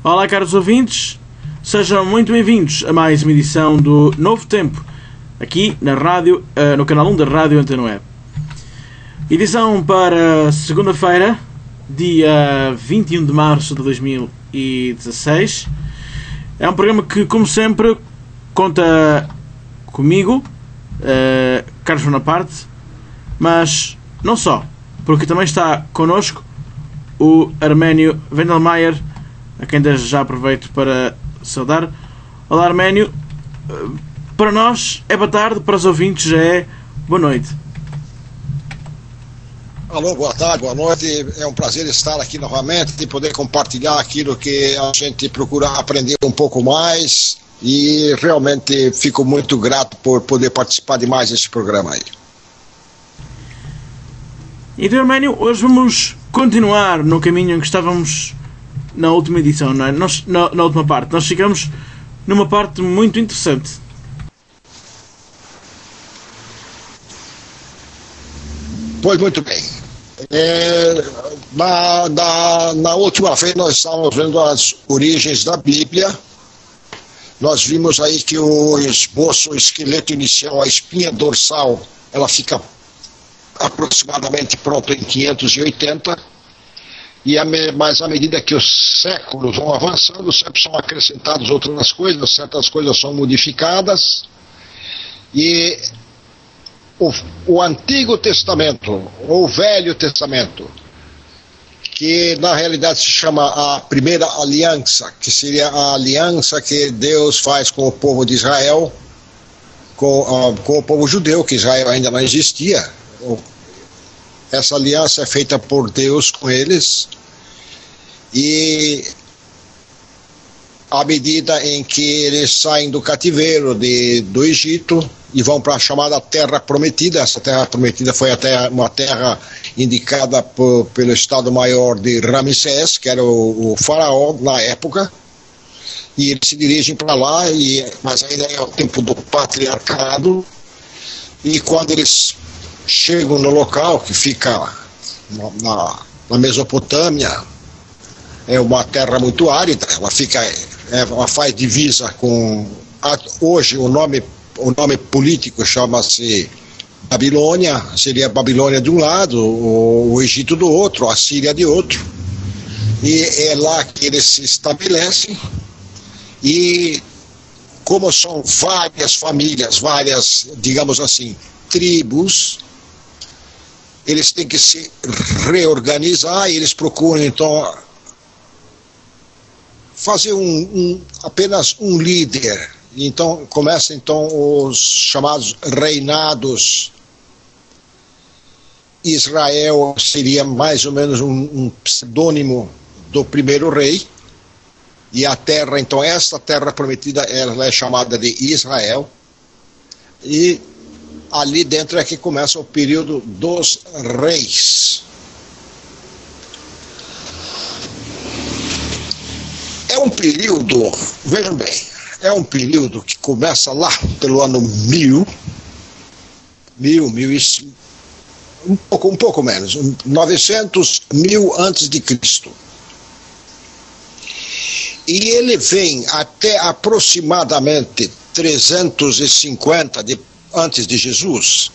Olá, caros ouvintes, sejam muito bem-vindos a mais uma edição do Novo Tempo, aqui na rádio, no canal 1 da Rádio Antena Web. Edição para segunda-feira, dia 21 de março de 2016. É um programa que, como sempre, conta comigo, Carlos Bonaparte, mas não só, porque também está connosco o Arménio Wendelmayer, a quem desde já aproveito para saudar. Olá, Arménio. Para nós é boa tarde, para os ouvintes já é boa noite. Alô, boa tarde, boa noite. É um prazer estar aqui novamente e poder compartilhar aquilo que a gente procura aprender um pouco mais, e realmente fico muito grato por poder participar de mais desse programa aí. Então, Arménio, hoje vamos continuar no caminho em que estávamos na última edição, não é? Na última parte. Nós ficamos numa parte muito interessante. Pois muito bem. Na última vez nós estávamos vendo as origens da Bíblia. Nós vimos aí que o esboço, o esqueleto inicial, a espinha dorsal, ela fica aproximadamente pronta em 580. Mas à medida que os séculos vão avançando, sempre são acrescentadas outras coisas, certas coisas são modificadas. E o Antigo Testamento, ou Velho Testamento, que na realidade se chama a Primeira Aliança, que seria a aliança que Deus faz com o povo de Israel, com o povo judeu, que Israel ainda não existia. Essa aliança é feita por Deus com eles, e à medida em que eles saem do cativeiro do Egito e vão para a chamada Terra Prometida, essa Terra Prometida foi até uma terra indicada pelo Estado-Maior de Ramsés, que era o faraó na época, e eles se dirigem para lá, mas ainda é o tempo do patriarcado, e quando eles chegam no local que fica na Mesopotâmia, é uma terra muito árida, ela faz divisa com, hoje o nome político chama-se Babilônia, seria Babilônia de um lado, o Egito do outro, a Síria de outro, e é lá que eles se estabelecem. E como são várias famílias, várias, digamos assim, tribos, eles têm que se reorganizar, e eles procuram então fazer apenas um líder. Então começam os chamados reinados. Israel seria mais ou menos um pseudônimo do primeiro rei, e a terra, então esta terra prometida, ela é chamada de Israel, e ali dentro é que começa o período dos reis. É um período, vejam bem, é um período que começa lá pelo ano 1000, um pouco menos, 900 antes de Cristo. E ele vem até aproximadamente 350 antes de Jesus,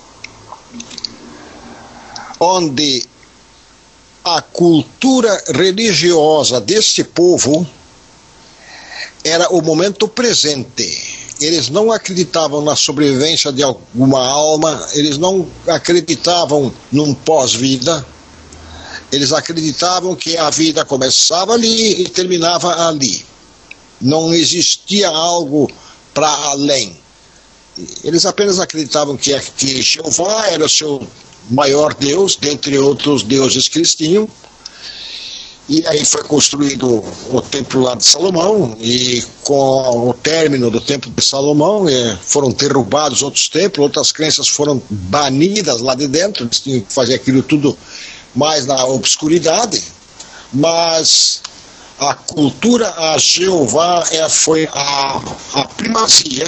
onde a cultura religiosa deste povo era o momento presente. Eles não acreditavam na sobrevivência de alguma alma, eles não acreditavam num pós-vida, eles acreditavam que a vida começava ali e terminava ali. Não existia algo para além. Eles apenas acreditavam que Jeová era o seu maior Deus, dentre outros deuses que eles tinham. E aí foi construído o templo lá de Salomão, e com o término do templo de Salomão foram derrubados outros templos, outras crenças foram banidas lá de dentro. Eles tinham que fazer aquilo tudo mais na obscuridade, mas a cultura a Jeová foi a primazia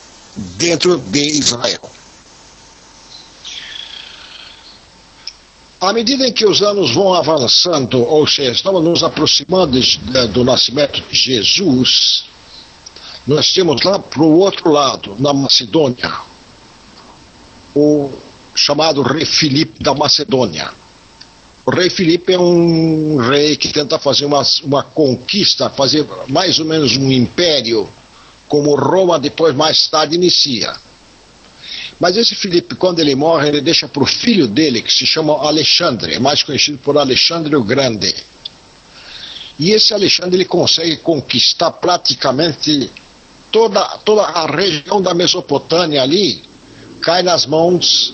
dentro de Israel. À medida em que os anos vão avançando, ou seja, estamos nos aproximando do nascimento de Jesus, nós temos lá para o outro lado, na Macedônia, o chamado rei Filipe da Macedônia. O rei Filipe é um rei que tenta fazer uma conquista, fazer mais ou menos um império, como Roma depois, mais tarde, inicia. Mas esse Filipe, quando ele morre, ele deixa para o filho dele, que se chama Alexandre, mais conhecido por Alexandre o Grande. E esse Alexandre, ele consegue conquistar praticamente toda a região da Mesopotâmia ali, cai nas mãos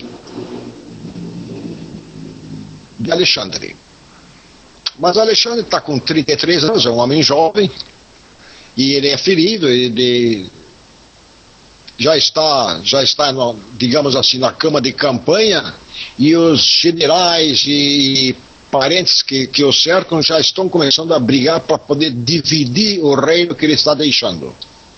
de Alexandre. Mas Alexandre está com 33 anos, é um homem jovem, e ele é ferido, ele já está, digamos assim, na cama de campanha, e os generais e parentes que o cercam já estão começando a brigar para poder dividir o reino que ele está deixando.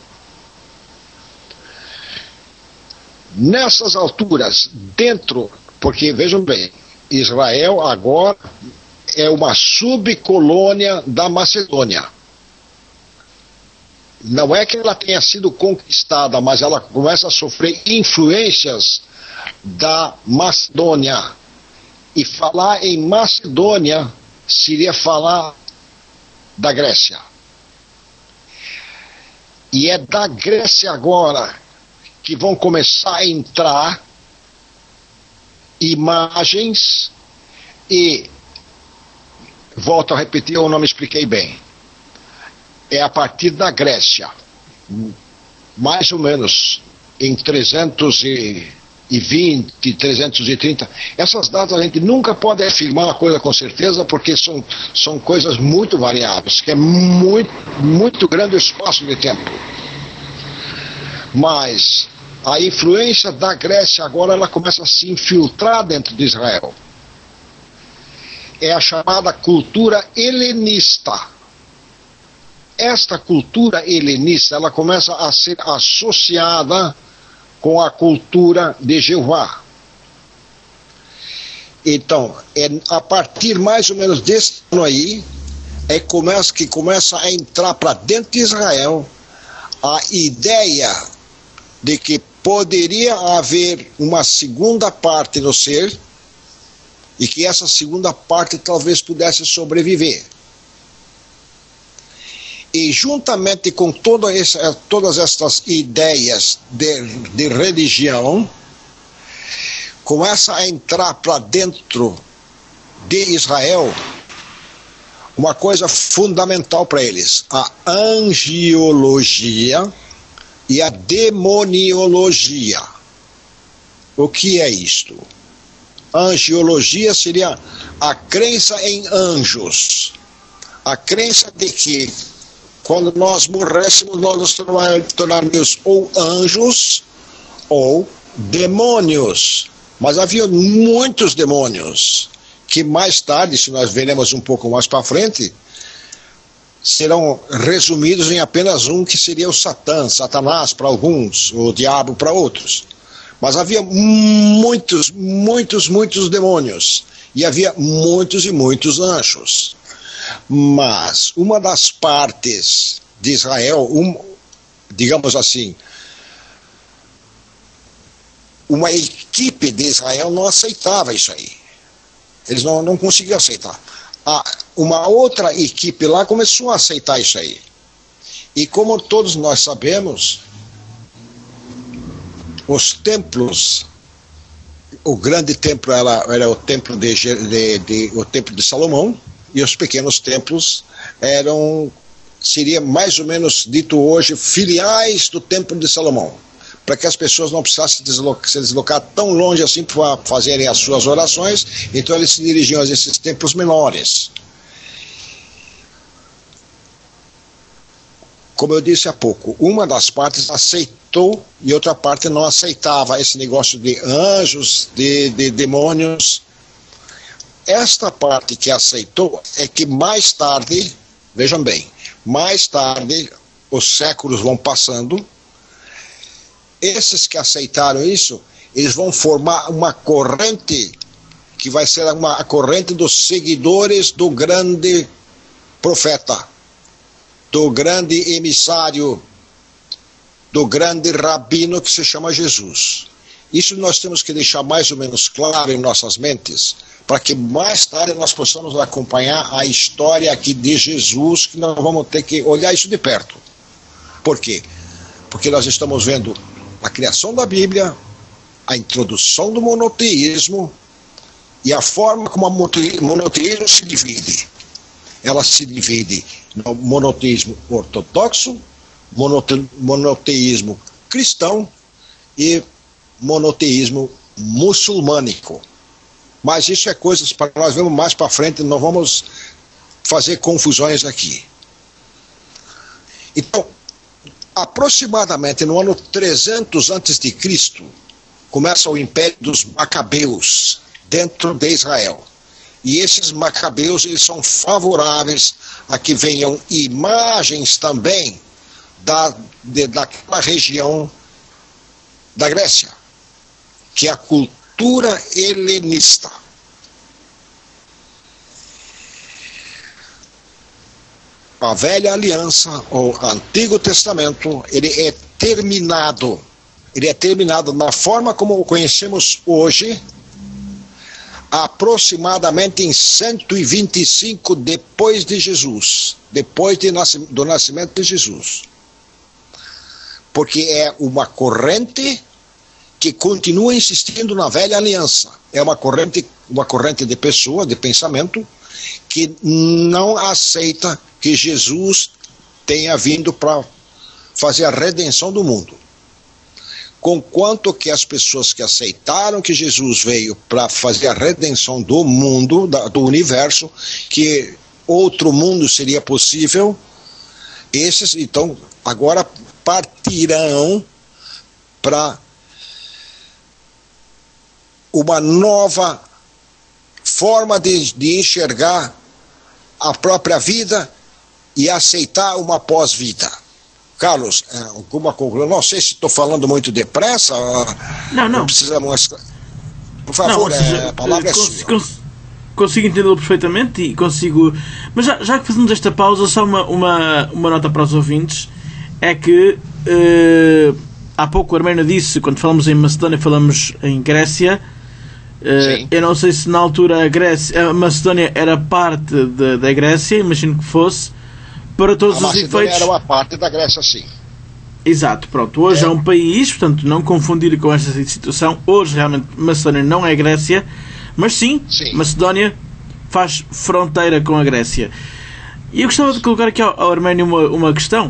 Nessas alturas, porque vejam bem, Israel agora é uma subcolônia da Macedônia. Não é que ela tenha sido conquistada, mas ela começa a sofrer influências da Macedônia. E falar em Macedônia seria falar da Grécia. E é da Grécia agora que vão começar a entrar imagens e, volto a repetir, eu não me expliquei bem. É a partir da Grécia, mais ou menos em 320, 330. Essas datas a gente nunca pode afirmar uma coisa com certeza, porque são coisas muito variáveis, que é muito grande o espaço de tempo. Mas a influência da Grécia agora ela começa a se infiltrar dentro de Israel. É a chamada cultura helenista. Esta cultura helenista ela começa a ser associada com a cultura de Jeová. Então, a partir mais ou menos desse ano aí, que começa a entrar para dentro de Israel a ideia de que poderia haver uma segunda parte no ser e que essa segunda parte talvez pudesse sobreviver. E juntamente com todas estas ideias de religião, começa a entrar para dentro de Israel uma coisa fundamental para eles, a angiologia e a demoniologia. O que é isto? Angiologia seria a crença em anjos, a crença de que quando nós morrêssemos, nós nos tornaríamos ou anjos ou demônios. Mas havia muitos demônios, que mais tarde, se nós veremos um pouco mais para frente, serão resumidos em apenas um, que seria o Satanás para alguns, o diabo para outros. Mas havia muitos demônios, e havia muitos e muitos anjos. Mas uma das partes de Israel, digamos assim, uma equipe de Israel não aceitava isso aí. Eles não conseguiam aceitar. Uma outra equipe lá começou a aceitar isso aí. E como todos nós sabemos, os templos, o grande templo era o templo o templo de Salomão, e os pequenos templos seria mais ou menos dito hoje, filiais do templo de Salomão, para que as pessoas não precisassem se deslocar tão longe assim para fazerem as suas orações. Então eles se dirigiam a esses templos menores. Como eu disse há pouco, uma das partes aceitou e outra parte não aceitava esse negócio de anjos, de demônios. Esta parte que aceitou é que mais tarde, vejam bem, mais tarde os séculos vão passando, esses que aceitaram isso, eles vão formar uma corrente que vai ser a corrente dos seguidores do grande profeta, do grande emissário, do grande rabino que se chama Jesus. Isso nós temos que deixar mais ou menos claro em nossas mentes, para que mais tarde nós possamos acompanhar a história aqui de Jesus, que nós vamos ter que olhar isso de perto. Por quê? Porque nós estamos vendo a criação da Bíblia, a introdução do monoteísmo e a forma como o monoteísmo se divide. Ela se divide no monoteísmo ortodoxo, monoteísmo cristão e monoteísmo muçulmânico. Mas isso é coisas para nós vermos mais para frente, não vamos fazer confusões aqui. Então, aproximadamente no ano 300 a.C., começa o Império dos Macabeus dentro de Israel. E esses macabeus, eles são favoráveis a que venham imagens também daquela região da Grécia, que é a cultura helenista. A Velha Aliança, ou Antigo Testamento, ele é terminado na forma como o conhecemos hoje, aproximadamente em 125 depois de Jesus, depois do nascimento de Jesus. Porque é uma corrente que continua insistindo na Velha Aliança. É uma corrente de pessoa, de pensamento, que não aceita que Jesus tenha vindo para fazer a redenção do mundo. Conquanto que as pessoas que aceitaram que Jesus veio para fazer a redenção do mundo, do universo, que outro mundo seria possível, esses então agora partirão para uma nova forma de enxergar a própria vida e aceitar uma pós-vida. Carlos, alguma conclusão? Não sei se estou falando muito depressa. Não. Precisamos. Por favor, a palavra é sua. Consigo entendê-lo perfeitamente e consigo. Mas já que fazemos esta pausa, só uma nota para os ouvintes: é que há pouco o Arménio disse, quando falamos em Macedónia, falamos em Grécia. Eu não sei se na altura a Macedónia era parte da Grécia, imagino que fosse. Para todos os efeitos. Era uma parte da Grécia, sim. Exato, pronto. Hoje é um país, portanto, não confundir com esta situação. Hoje, realmente, Macedónia não é Grécia, mas sim. Macedónia faz fronteira com a Grécia. E eu gostava de colocar aqui ao Arménio uma questão.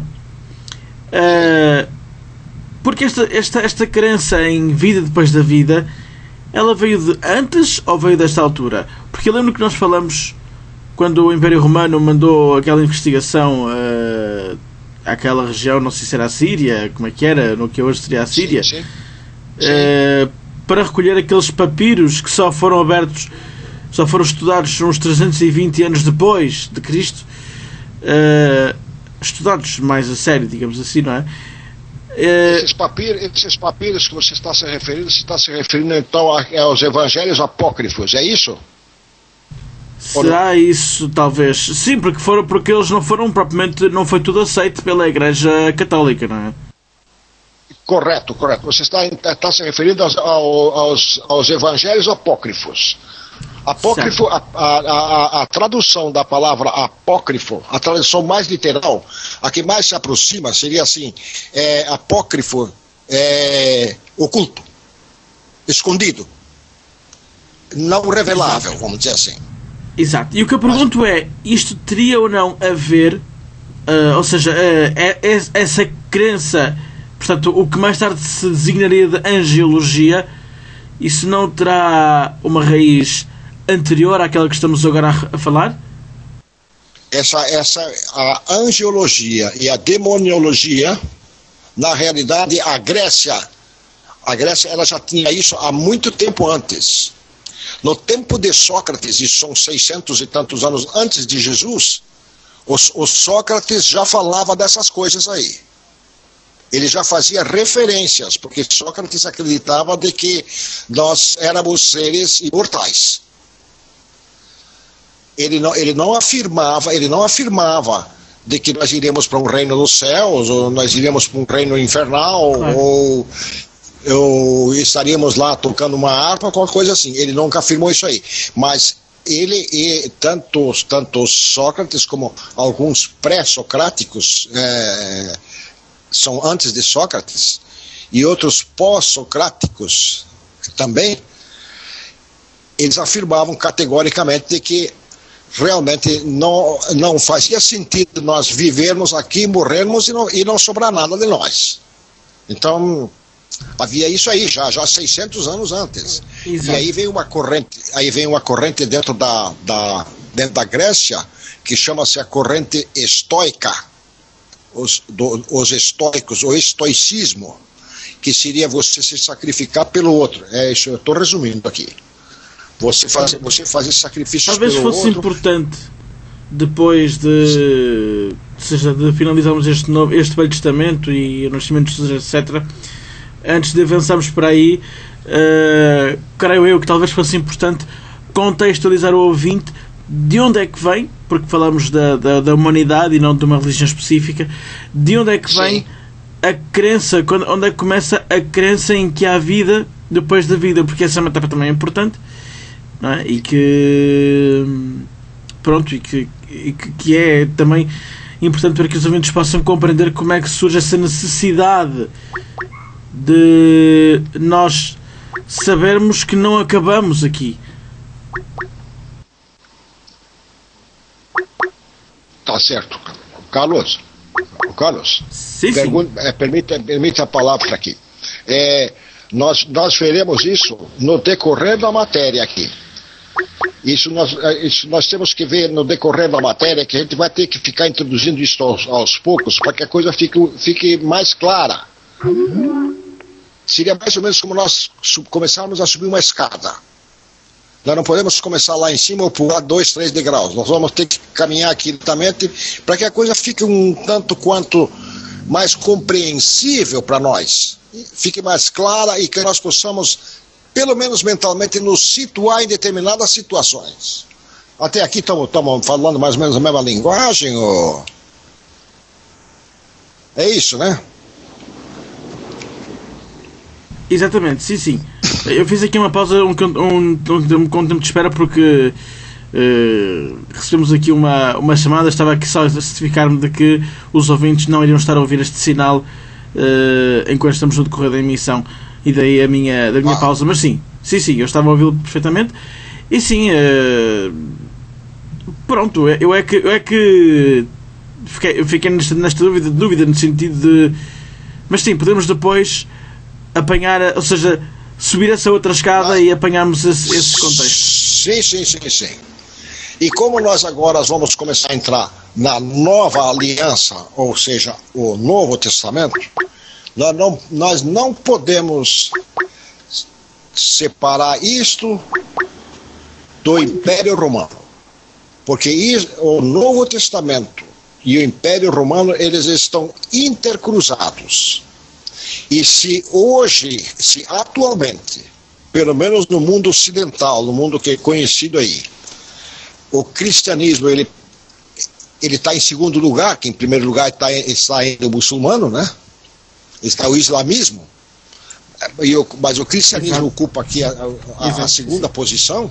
Porque esta crença em vida depois da vida, ela veio de antes ou veio desta altura? Porque eu lembro que nós falamos quando o Império Romano mandou aquela investigação àquela região, não sei se era a Síria, como é que era, no que hoje seria a Síria, sim. Para recolher aqueles papiros que só foram abertos, só foram estudados uns 320 anos depois de Cristo, estudados mais a sério, digamos assim, não é? Esses papiros que você está se referindo então aos evangelhos apócrifos, é isso? Será isso, talvez? Sim, porque eles não foram propriamente, não foi tudo aceito pela Igreja Católica, não é? Correto. Você está se referindo aos evangelhos apócrifos. Apócrifo, a tradução da palavra apócrifo, a tradução mais literal, a que mais se aproxima, seria assim, apócrifo, oculto, escondido, não revelável, vamos dizer assim. Exato. E o que eu pergunto isto teria ou não a ver, ou seja, essa crença, portanto, o que mais tarde se designaria de angiologia, isso não terá uma raiz anterior àquela que estamos agora a falar? A angiologia e a demoniologia, na realidade, a Grécia ela já tinha isso há muito tempo antes. No tempo de Sócrates, isso são 600 e tantos anos antes de Jesus, o Sócrates já falava dessas coisas aí. Ele já fazia referências, porque Sócrates acreditava de que nós éramos seres imortais. ele não afirmava de que nós iríamos para um reino dos céus, ou nós iríamos para um reino infernal, ou estaríamos lá tocando uma harpa, qualquer coisa assim. Ele nunca afirmou isso aí. Mas tanto Sócrates como alguns pré-socráticos, são antes de Sócrates, e outros pós-socráticos também, eles afirmavam categoricamente de que realmente não fazia sentido nós vivermos aqui, morrermos e não sobrar nada de nós. Então, havia isso aí já 600 anos antes. Exato. E aí vem uma corrente dentro da Grécia, que chama-se a corrente estoica, os estoicos, o estoicismo, que seria você se sacrificar pelo outro. É isso, eu estou resumindo aqui. Você fazer sacrifícios talvez pelo outro. Talvez fosse importante, depois de finalizarmos este Velho Testamento e o nascimento de Jesus, etc., antes de avançarmos para aí, creio eu que talvez fosse importante contextualizar o ouvinte de onde é que vem, porque falamos da humanidade e não de uma religião específica, de onde é que vem a crença, onde é que começa a crença em que há vida depois da vida, porque essa é uma etapa também importante, não é? E que pronto, e que é também importante para que os ouvintes possam compreender como é que surge essa necessidade de nós sabermos que não acabamos aqui. Tá certo. Carlos, sim. Permite a palavra aqui. Nós veremos isso no decorrer da matéria aqui. Isso nós temos que ver no decorrer da matéria, que a gente vai ter que ficar introduzindo isso aos poucos, para que a coisa fique mais clara. Seria mais ou menos como nós começarmos a subir uma escada. Nós não podemos começar lá em cima ou pular 2, 3 degraus. Nós vamos ter que caminhar aqui lentamente para que a coisa fique um tanto quanto mais compreensível para nós. Fique mais clara e que nós possamos, pelo menos mentalmente, nos situar em determinadas situações. Até aqui estamos falando mais ou menos a mesma linguagem? Ou... É isso, né? Exatamente, sim. Eu fiz aqui uma pausa, um tempo de espera, porque recebemos aqui uma chamada. Estava aqui só a certificar-me de que os ouvintes não iriam estar a ouvir este sinal enquanto estamos no decorrer da emissão, e daí da minha pausa. Mas sim, eu estava a ouvi-lo perfeitamente. E sim, pronto, eu é que fiquei nesta dúvida no sentido de, mas sim, podemos depois apanhar, ou seja, subir essa outra escada e apanharmos esses contextos. Sim. E como nós agora vamos começar a entrar na nova aliança, ou seja, o Novo Testamento, nós não podemos separar isto do Império Romano, porque o Novo Testamento e o Império Romano, eles estão intercruzados. E se atualmente, pelo menos no mundo ocidental, no mundo que é conhecido aí, o cristianismo ele está em segundo lugar, que em primeiro lugar está ainda o muçulmano, né? Está o islamismo, mas o cristianismo ocupa aqui a segunda posição.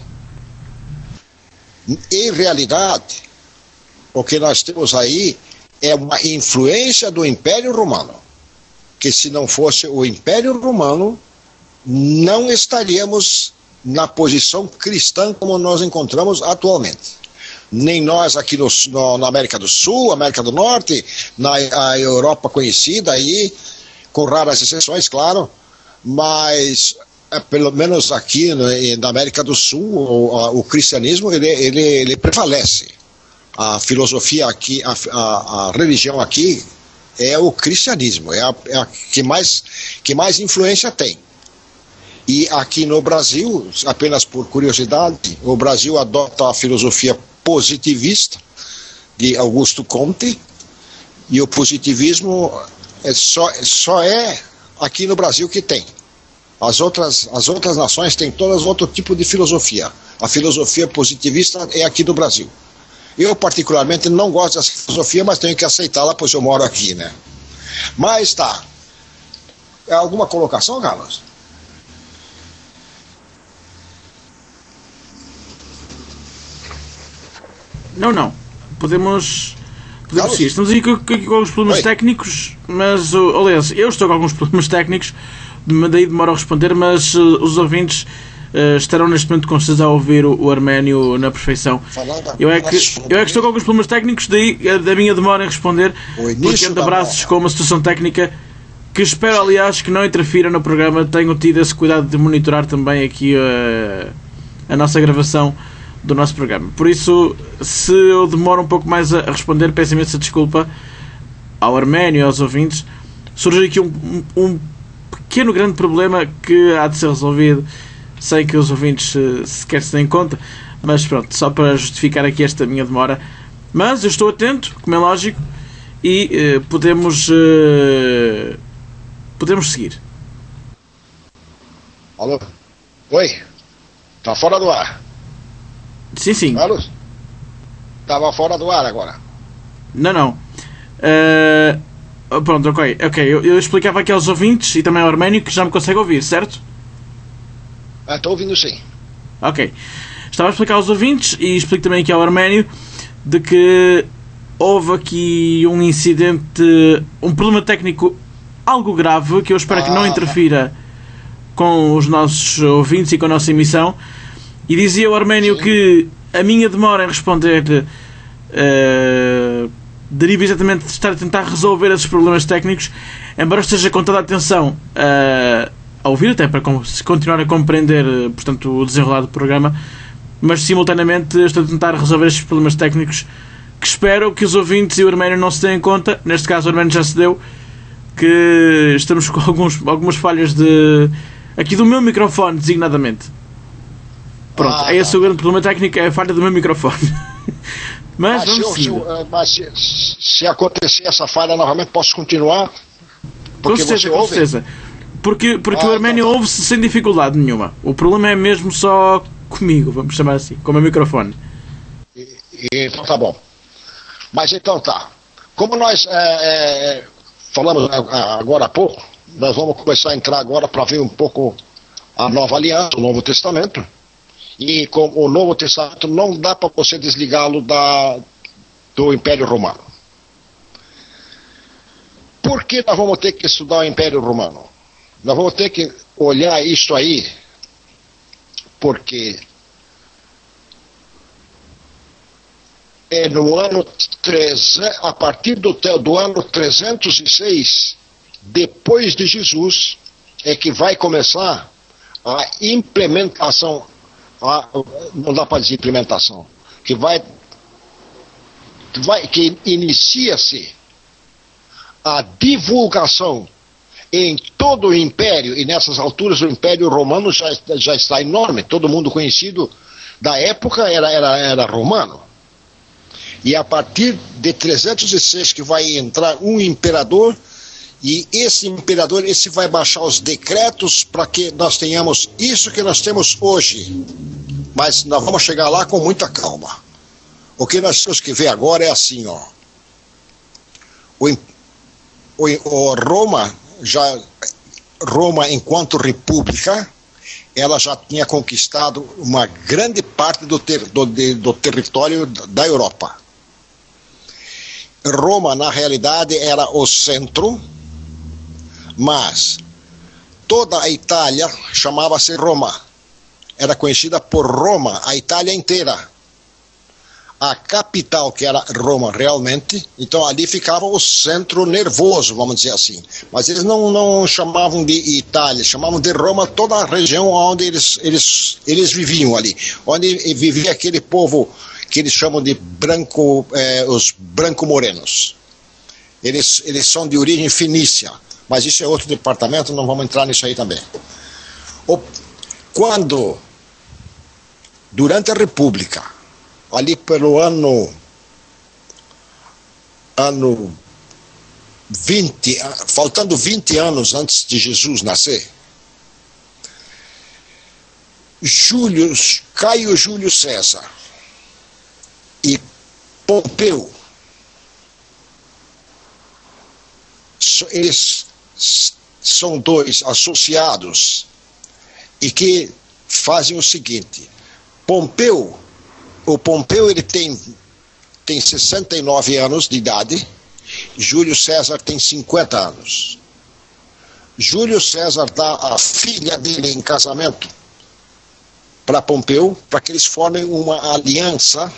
Em realidade, o que nós temos aí é uma influência do Império Romano, que se não fosse o Império Romano, não estaríamos na posição cristã como nós encontramos atualmente. Nem nós aqui na América do Sul, América do Norte, na Europa conhecida aí, com raras exceções, claro, mas pelo menos aqui na América do Sul, o cristianismo ele prevalece. A filosofia aqui, a religião aqui é o cristianismo, é a que mais influência tem. E aqui no Brasil, apenas por curiosidade, o Brasil adota a filosofia positivista de Augusto Comte, e o positivismo só é aqui no Brasil que tem. As outras nações têm todas outro tipo de filosofia. A filosofia positivista é aqui do Brasil. Eu, particularmente, não gosto dessa filosofia, mas tenho que aceitá-la, pois eu moro aqui, né? Mas tá. É alguma colocação, Carlos? Não. Podemos seguir. Estamos aí com alguns problemas técnicos, mas, aliás, eu estou com alguns problemas técnicos, daí demora a responder, mas os ouvintes estarão neste momento com certeza a ouvir o Arménio na perfeição. Eu é que estou com alguns problemas técnicos, daí da minha demora em responder, porque ando abraços com uma situação técnica que espero, aliás, que não interfira no programa. Tenho tido esse cuidado de monitorar também aqui a nossa gravação do nosso programa. Por isso, se eu demoro um pouco mais a responder, peço imensa desculpa ao Arménio e aos ouvintes. Surge aqui um pequeno grande problema que há de ser resolvido sem que os ouvintes sequer se deem conta, mas pronto, só para justificar aqui esta minha demora. Mas eu estou atento, como é lógico, e podemos seguir. Alô? Oi? Tá fora do ar? Sim. Carlos? Tava fora do ar agora. Não. Pronto, ok. Eu explicava aqui aos ouvintes e também ao Arménio que já me consegue ouvir, certo? Estou ouvindo sim. Ok. Estava a explicar aos ouvintes e explico também aqui ao Arménio de que houve aqui um incidente, um problema técnico algo grave, que eu espero que não interfira com os nossos ouvintes e com a nossa emissão. E dizia o Arménio que a minha demora em responder deriva exatamente de estar a tentar resolver esses problemas técnicos, embora esteja com toda a atenção a ouvir, até para continuar a compreender, portanto, o desenrolar do programa, mas simultaneamente estou a tentar resolver estes problemas técnicos que espero que os ouvintes e o Arménio não se tenham em conta. Neste caso o Arménio já se deu, que estamos com algumas falhas aqui do meu microfone, designadamente. Pronto, é esse o grande problema técnico, é a falha do meu microfone. Mas vamos seguir. Se acontecer essa falha novamente, posso continuar? Com certeza. Porque o Arménio ouve-se sem dificuldade nenhuma. O problema é mesmo só comigo, vamos chamar assim, com o meu microfone. Então tá bom. Mas então tá. Como nós falamos agora há pouco, nós vamos começar a entrar agora para ver um pouco a Nova Aliança, o Novo Testamento. E com o Novo Testamento não dá para você desligá-lo do Império Romano. Por que nós vamos ter que estudar o Império Romano? Nós vamos ter que olhar isso aí, porque no ano a partir do ano 306 depois de Jesus é que vai começar a implementação. Não dá para dizer implementação, que inicia-se a divulgação em todo o Império, e nessas alturas o Império Romano já está enorme, todo mundo conhecido da época era romano. E a partir de 306 que vai entrar um imperador, e esse imperador vai baixar os decretos para que nós tenhamos isso que nós temos hoje. Mas nós vamos chegar lá com muita calma. O que nós temos que ver agora é assim, ó. Roma, enquanto república, ela já tinha conquistado uma grande parte do território da Europa. Roma, na realidade, era o centro, mas toda a Itália chamava-se Roma. Era conhecida por Roma, a Itália inteira. A capital, que era Roma realmente, então ali ficava o centro nervoso, vamos dizer assim. Mas eles não chamavam de Itália, chamavam de Roma toda a região onde eles viviam ali. Onde vivia aquele povo que eles chamam de os branco-morenos. Eles são de origem fenícia, mas isso é outro departamento, não vamos entrar nisso aí também. Durante a República, ali pelo ano 20, faltando 20 anos antes de Jesus nascer, Caio Júlio César e Pompeu, eles são dois associados e que fazem o seguinte: o Pompeu ele tem 69 anos de idade, Júlio César tem 50 anos. Júlio César dá a filha dele em casamento para Pompeu, para que eles formem uma aliança.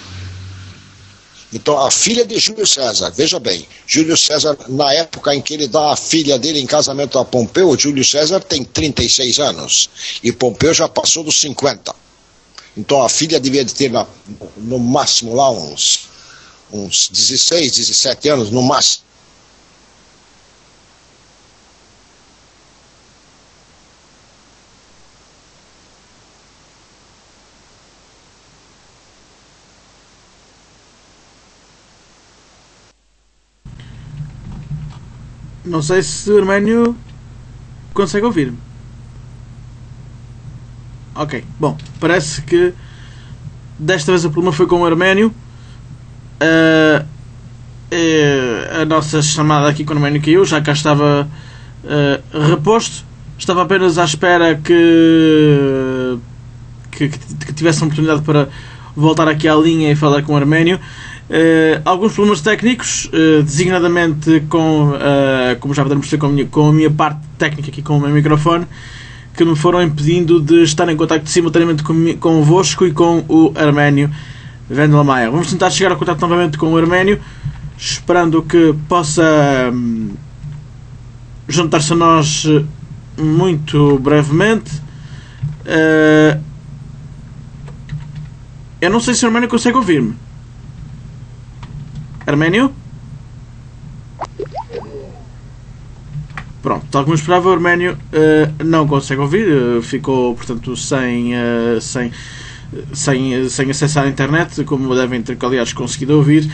Então, a filha de Júlio César, veja bem, Júlio César, na época em que ele dá a filha dele em casamento a Pompeu, Júlio César tem 36 anos, e Pompeu já passou dos 50. Então, a filha devia de ter, no máximo, lá uns 16, 17 anos, no máximo. Não sei se o Arménio consegue ouvir-me. Ok, bom, parece que desta vez o problema foi com o Arménio. A nossa chamada aqui com o Arménio caiu, já cá estava reposto. Estava apenas à espera que tivesse uma oportunidade para voltar aqui à linha e falar com o Arménio. Alguns problemas técnicos, designadamente como já podemos ver, com a minha parte técnica aqui com o meu microfone, que me foram impedindo de estar em contacto simultaneamente convosco e com o Arménio Vendelmayer. Vamos tentar chegar ao contacto novamente com o Arménio, esperando que possa juntar-se a nós muito brevemente. Eu não sei se o Arménio consegue ouvir-me. Arménio? Pronto, tal como eu esperava, o Arménio não consegue ouvir, ficou, portanto, sem acesso à internet, como devem ter, aliás, conseguido ouvir.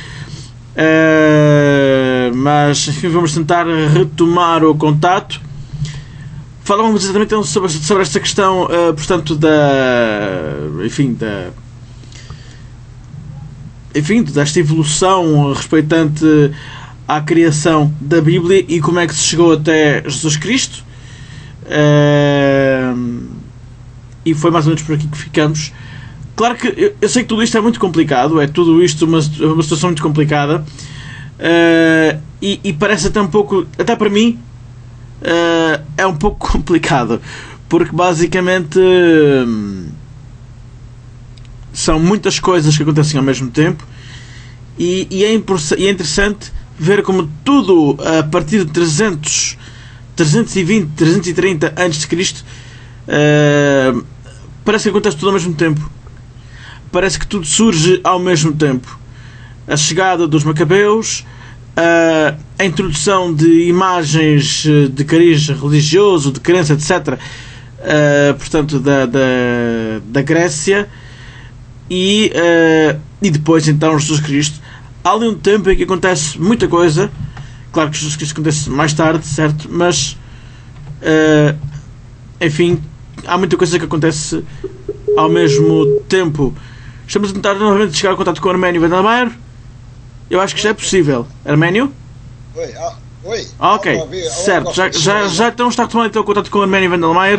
Mas, enfim, vamos tentar retomar o contato. Falávamos exatamente então sobre esta questão, portanto, desta evolução respeitante à criação da Bíblia e como é que se chegou até Jesus Cristo. E foi mais ou menos por aqui que ficamos. Claro que eu sei que tudo isto é muito complicado, é tudo isto uma situação muito complicada, e parece até um pouco, até para mim, é um pouco complicado, porque basicamente são muitas coisas que acontecem ao mesmo tempo, e é interessante ver como tudo a partir de 320, 330 a.C. Parece que acontece tudo ao mesmo tempo. Parece que tudo surge ao mesmo tempo. A chegada dos Macabeus, a introdução de imagens de cariz religioso, de crença, etc., portanto, da Grécia, e depois, então, Jesus Cristo. Há ali um tempo em que acontece muita coisa. Claro que Jesus Cristo acontece mais tarde, certo? Mas, enfim, há muita coisa que acontece ao mesmo tempo. Estamos a tentar novamente chegar ao contato com o Arménio Vendelmayer. Eu acho que já é possível. Arménio? Oi. Ok, certo. Já então está retomando então o contato com o Arménio Vendelmayer.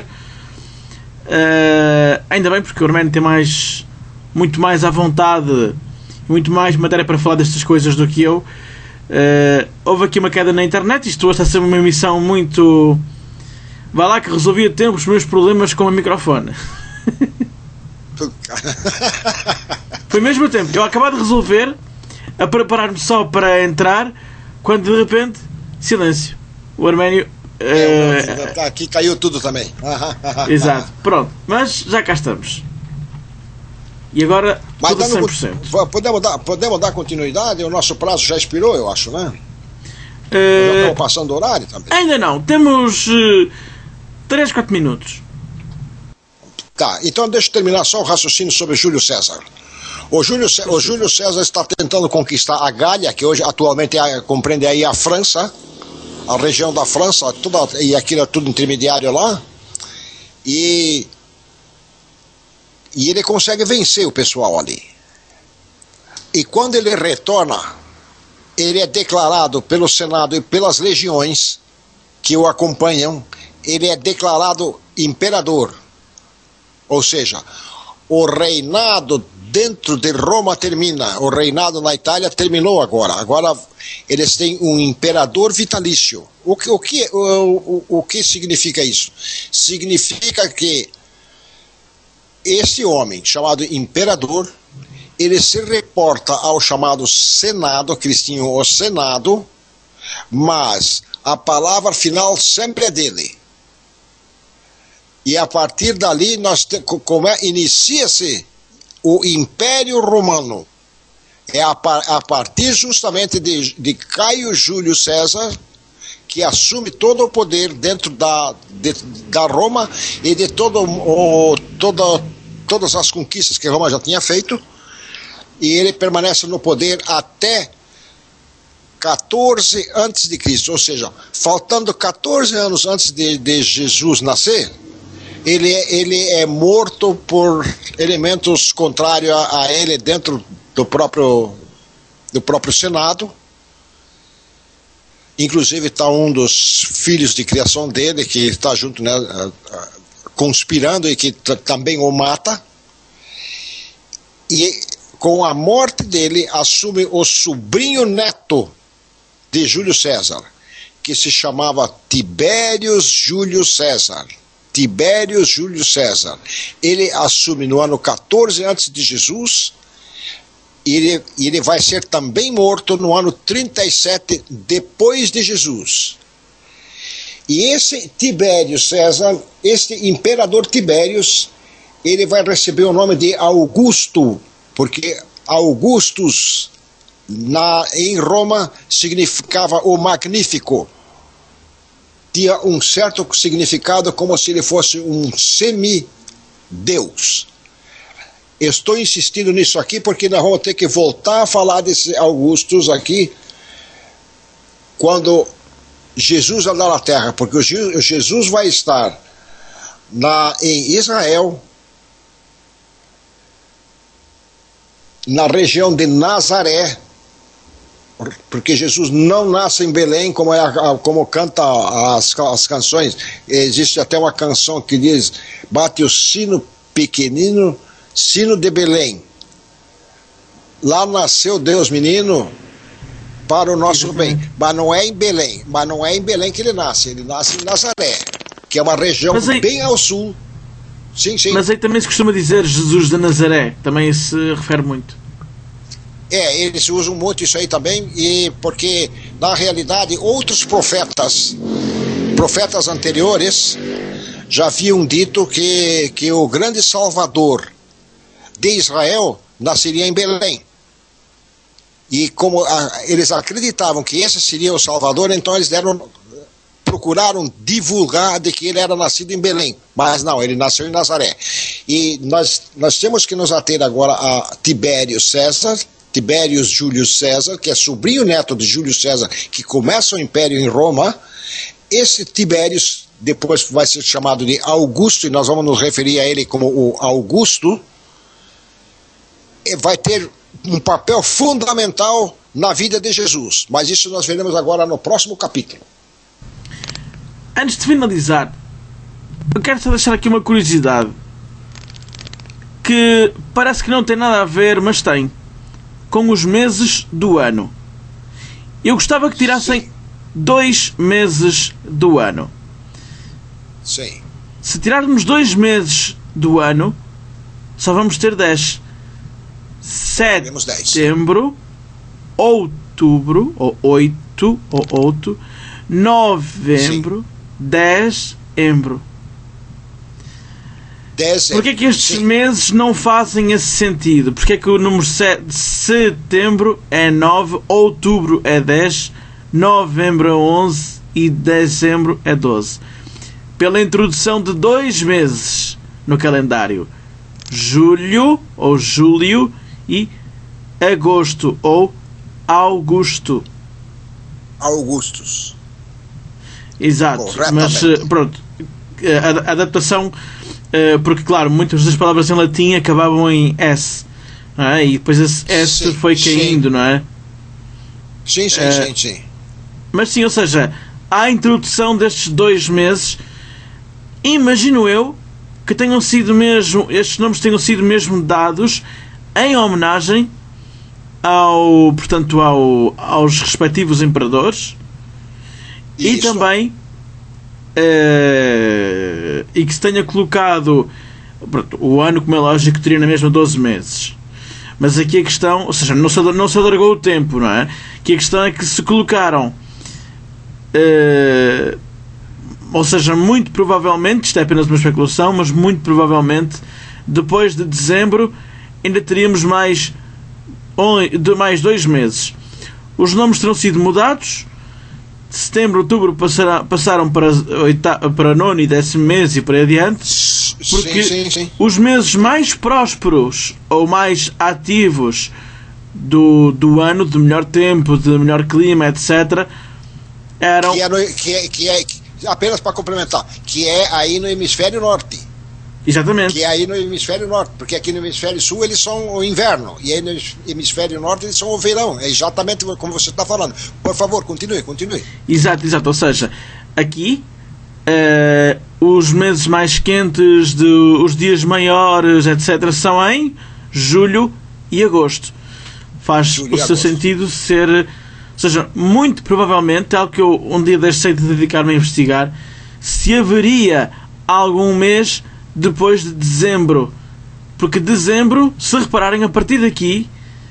Ainda bem, porque o Arménio tem muito mais à vontade, muito mais matéria para falar destas coisas do que eu. Houve aqui uma queda na internet. Isto está a ser uma emissão muito... Vai lá que resolvi a tempo os meus problemas com o microfone. Foi mesmo a tempo. Eu acabava de resolver, a preparar-me só para entrar, quando de repente, silêncio. O Arménio... aqui caiu tudo também. Exato. Pronto. Mas já cá estamos. E agora, tudo 100%. Podemos dar continuidade? O nosso prazo já expirou, eu acho, né? Já estamos passando o horário também. Ainda não. Temos 3, 4 minutos. Tá, então deixa eu terminar só o raciocínio sobre Júlio César. O Júlio César está tentando conquistar a Gália, que hoje atualmente compreende aí a França, a região da França, e aquilo é tudo intermediário lá. E E ele consegue vencer o pessoal ali. E quando ele retorna, ele é declarado pelo Senado e pelas legiões que o acompanham, ele é declarado imperador. Ou seja, o reinado dentro de Roma termina, o reinado na Itália terminou agora. Agora eles têm um imperador vitalício. O que significa isso? Significa que esse homem, chamado imperador, ele se reporta ao chamado Senado, Cristinho, o Senado, mas a palavra final sempre é dele. E a partir dali inicia-se o Império Romano. É a partir justamente de Caio Júlio César que assume todo o poder dentro da Roma e de todas as conquistas que Roma já tinha feito. E ele permanece no poder até 14 antes de Cristo, ou seja, faltando 14 anos antes de Jesus nascer, ele é morto por elementos contrários a ele dentro do próprio Senado. Inclusive está um dos filhos de criação dele que está junto, né, conspirando e que também o mata. E com a morte dele, assume o sobrinho neto de Júlio César, que se chamava Tibérius Júlio César. Tibérius Júlio César. Ele assume no ano 14 antes de Jesus, e ele vai ser também morto no ano 37 depois de Jesus. E esse Tibérius César, este imperador Tibérius, ele vai receber o nome de Augusto, porque Augustus em Roma significava o magnífico. Tinha um certo significado como se ele fosse um semideus. Estou insistindo nisso aqui porque nós vamos ter que voltar a falar desse Augustus aqui quando Jesus andar na terra, porque Jesus vai estar em Israel, na região de Nazaré, porque Jesus não nasce em Belém, como canta as canções. Existe até uma canção que diz: bate o sino pequenino, sino de Belém. Lá nasceu Deus menino para o nosso bem. Mas não é em Belém. Mas não é em Belém que ele nasce em Nazaré, que é uma região bem ao sul. Sim, sim. Mas aí também se costuma dizer Jesus de Nazaré, também se refere muito. Eles usam muito isso aí também, porque na realidade outros profetas anteriores já haviam dito que o grande Salvador de Israel nasceria em Belém. E como eles acreditavam que esse seria o Salvador, então eles procuraram divulgar de que ele era nascido em Belém, mas não, ele nasceu em Nazaré. E nós temos que nos ater agora a Tibérius Júlio César, que é sobrinho neto de Júlio César, que começa o império em Roma. Esse Tibérius depois vai ser chamado de Augusto, e nós vamos nos referir a ele como o Augusto. Vai ter um papel fundamental na vida de Jesus, mas isso nós veremos agora no próximo capítulo. Antes de finalizar, eu quero só deixar aqui uma curiosidade que parece que não tem nada a ver, mas tem, com os meses do ano. Eu gostava que tirassem 2 meses do ano. Sim. Se tirarmos 2 meses do ano, só vamos ter 10. Setembro, outubro, ou 8, ou 8, novembro, sim. Dezembro. Porquê é que estes meses não fazem esse sentido? Porquê é que o número de setembro é 9, outubro é 10, novembro é 11 e dezembro é 12? Pela introdução de 2 meses no calendário. Julho, ou Júlio, e agosto, ou Augusto. Augustus. Exato, mas pronto, a adaptação porque, claro, muitas das palavras em latim acabavam em S, não é? E depois esse S foi caindo, não é? Sim. Mas sim, ou seja, à introdução destes 2 meses, imagino eu que tenham sido mesmo, estes nomes tenham sido mesmo dados em homenagem aos respectivos imperadores. Isso. E também e que se tenha colocado, pronto, o ano, como é lógico, teria na mesma 12 meses. Mas aqui a questão, ou seja, não se alargou o tempo, não é? Aqui a questão é que se colocaram, ou seja, muito provavelmente, isto é apenas uma especulação, mas muito provavelmente depois de dezembro ainda teríamos mais 2 meses. Os nomes terão sido mudados. De setembro, outubro passaram para 9º e 10º mês e por aí adiante, porque sim. os meses mais prósperos ou mais ativos do ano, de melhor tempo, de melhor clima, etc., eram... Que é apenas para complementar, que é aí no hemisfério norte. Exatamente. Que é aí no hemisfério norte, porque aqui no hemisfério sul eles são o inverno, e aí no hemisfério norte eles são o verão. É exatamente como você está falando. Por favor, continue. Exato. Ou seja, aqui os meses mais quentes, os dias maiores, etc., são em julho e agosto. Faz o seu sentido ser... Ou seja, muito provavelmente, algo que eu um dia deixei de dedicar-me a investigar, se haveria algum mês depois de dezembro, porque dezembro, se repararem, a partir daqui,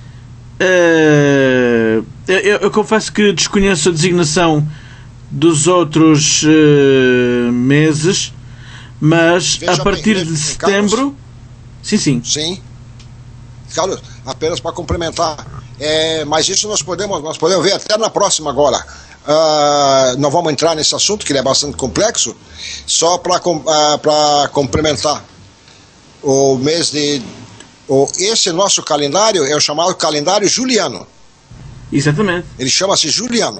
eu confesso que desconheço a designação dos outros meses, mas veja, a partir de setembro, Carlos, sim, Carlos, apenas para complementar, mas isso nós podemos ver até na próxima agora. Não vamos entrar nesse assunto, que ele é bastante complexo, só para complementar. O mês de... esse nosso calendário é o chamado calendário juliano. Exatamente. Ele chama-se juliano.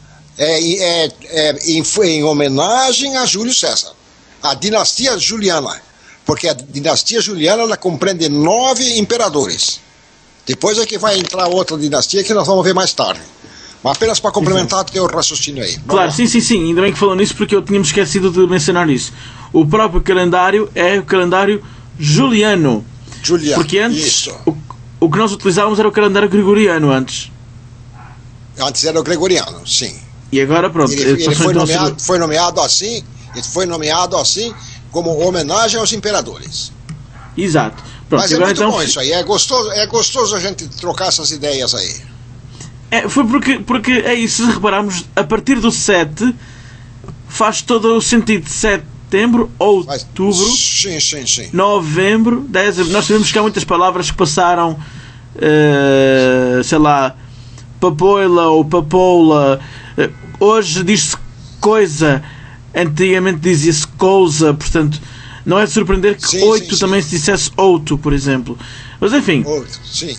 Em homenagem a Júlio César, a dinastia juliana, porque a dinastia juliana ela compreende 9 imperadores. Depois é que vai entrar outra dinastia que nós vamos ver mais tarde. Mas apenas para complementar o teu raciocínio aí. Claro, sim. Ainda bem que falou nisso, porque eu tinha-me esquecido de mencionar isso. O próprio calendário é o calendário juliano. Porque antes, o que nós utilizávamos era o calendário gregoriano antes. Antes era o gregoriano, sim. E agora, pronto. Ele foi nomeado assim como homenagem aos imperadores. Exato. Pronto, mas é muito bom isso aí. É gostoso a gente trocar essas ideias aí. Foi porque é isso, se repararmos, a partir do 7 faz todo o sentido. Setembro, outubro, sim. novembro, dezembro. Nós sabemos que há muitas palavras que passaram, sei lá, papoila ou papoula. Hoje diz-se coisa, antigamente dizia-se cousa, portanto, não é de surpreender que 8 também se dissesse outro, por exemplo. Mas enfim. Sim.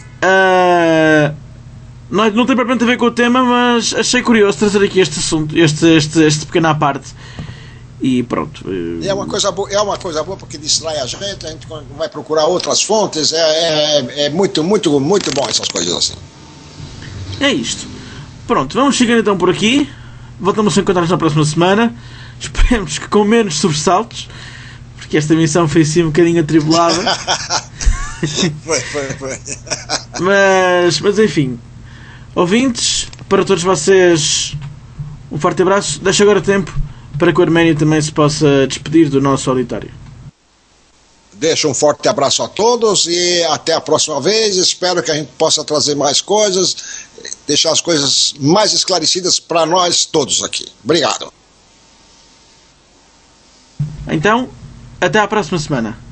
Não tem propriamente a ver com o tema, mas achei curioso trazer aqui este assunto, este pequeno à parte. E pronto. É uma coisa boa porque distrai a gente vai procurar outras fontes. É muito bom essas coisas assim. É isto. Pronto, vamos chegando então por aqui. Voltamos a encontrar-nos na próxima semana. Esperemos que com menos sobressaltos, porque esta missão foi assim um bocadinho atribulada. Foi. Mas enfim. Ouvintes, para todos vocês, um forte abraço. Deixo agora tempo para que o Arménio também se possa despedir do nosso auditório. Deixo um forte abraço a todos e até a próxima vez. Espero que a gente possa trazer mais coisas, deixar as coisas mais esclarecidas para nós todos aqui. Obrigado. Então, até a próxima semana.